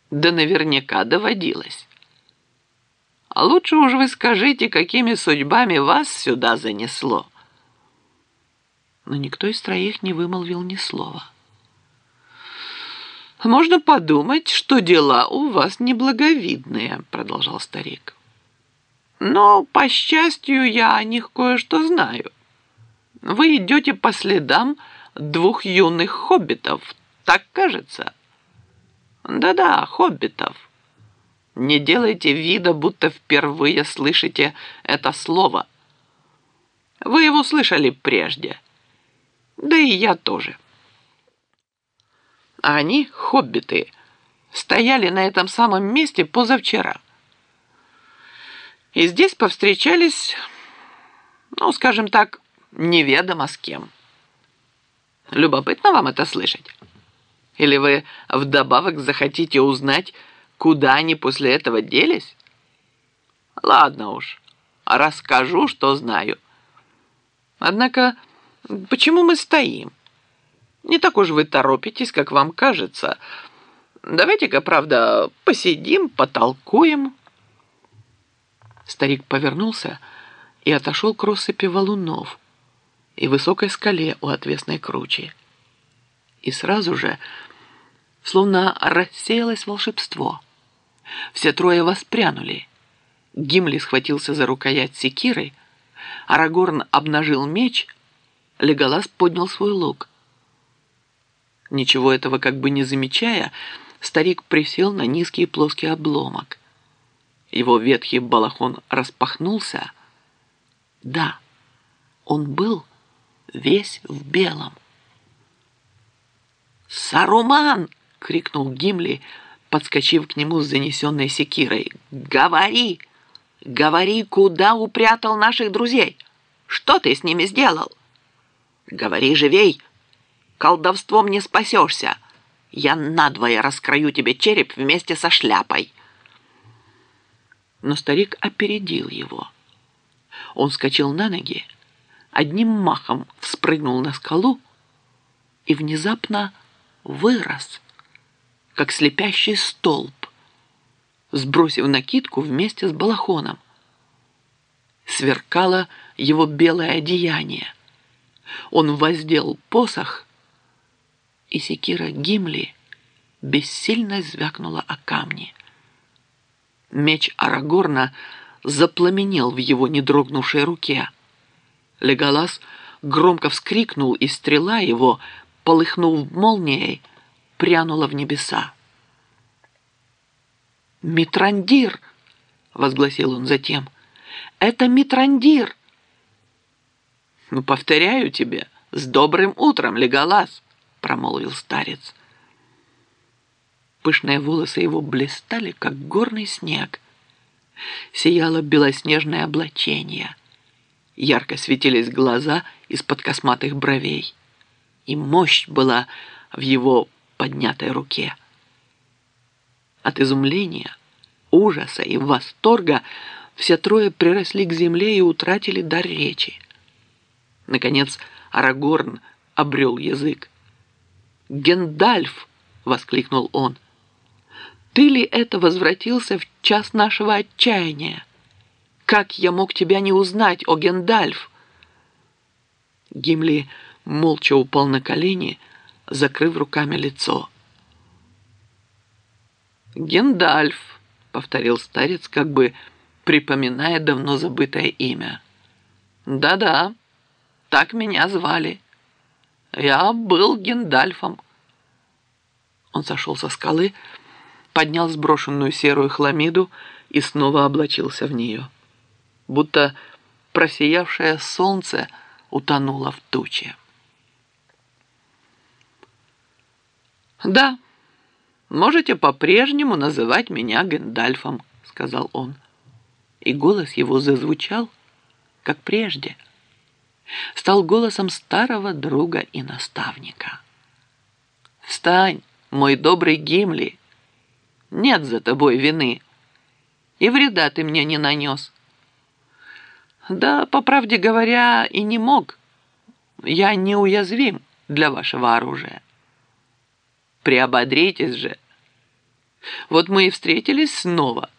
Да наверняка доводилось. А лучше уж вы скажите, какими судьбами вас сюда занесло. Но никто из троих не вымолвил ни слова. «Можно подумать, что дела у вас неблаговидные», — продолжал старик. «Но, по счастью, я о них кое-что знаю. Вы идете по следам двух юных хоббитов, так кажется?» «Да-да, хоббитов. Не делайте вида, будто впервые слышите это слово. Вы его слышали прежде. Да и я тоже. А они, хоббиты, стояли на этом самом месте позавчера. И здесь повстречались, ну, скажем так, неведомо с кем. Любопытно вам это слышать? Или вы вдобавок захотите узнать, куда они после этого делись? Ладно уж, расскажу, что знаю. Однако, почему мы стоим? Не так уж вы торопитесь, как вам кажется. Давайте-ка, правда, посидим, потолкуем. Старик повернулся и отошел к россыпи валунов и высокой скале у отвесной кручи. И сразу же, словно рассеялось волшебство, все трое воспрянули. Гимли схватился за рукоять секиры, Арагорн обнажил меч, Леголас поднял свой лук. Ничего этого как бы не замечая, старик присел на низкий плоский обломок. Его ветхий балахон распахнулся. Да, он был весь в белом. «Саруман!» — крикнул Гимли, подскочив к нему с занесенной секирой. «Говори! Говори, куда упрятал наших друзей? Что ты с ними сделал? Говори живей! Колдовством не спасешься! Я надвое раскрою тебе череп вместе со шляпой!» Но старик опередил его. Он вскочил на ноги, одним махом вспрыгнул на скалу и внезапно вырос, как слепящий столб, сбросив накидку вместе с балахоном. Сверкало его белое одеяние. Он воздел посох, и секира Гимли бессильно звякнула о камни. Меч Арагорна запламенел в его недрогнувшей руке. Леголас громко вскрикнул, и стрела его, полыхнув молнией, прянула в небеса. «Митрандир!» — возгласил он затем. «Это Митрандир!» «Ну, повторяю тебе, с добрым утром, Леголас!» — промолвил старец. Пышные волосы его блистали, как горный снег. Сияло белоснежное облачение. Ярко светились глаза из-под косматых бровей. И мощь была в его поднятой руке. От изумления, ужаса и восторга все трое приросли к земле и утратили дар речи. Наконец Арагорн обрел язык. «Гендальф!» — воскликнул он. «Ты ли это возвратился в час нашего отчаяния? Как я мог тебя не узнать, о Гендальф?» Гимли молча упал на колени, закрыв руками лицо. «Гендальф», — повторил старец, как бы припоминая давно забытое имя. «Да-да, так меня звали. Я был Гендальфом». Он сошел со скалы, поднял сброшенную серую хламиду и снова облачился в нее, будто просиявшее солнце утонуло в туче. «Да, можете по-прежнему называть меня Гендальфом», — сказал он. И голос его зазвучал, как прежде. Стал голосом старого друга и наставника. «Встань, мой добрый Гимли! Нет за тобой вины, и вреда ты мне не нанес. Да, по правде говоря, и не мог. Я неуязвим для вашего оружия. Приободритесь же. Вот мы и встретились снова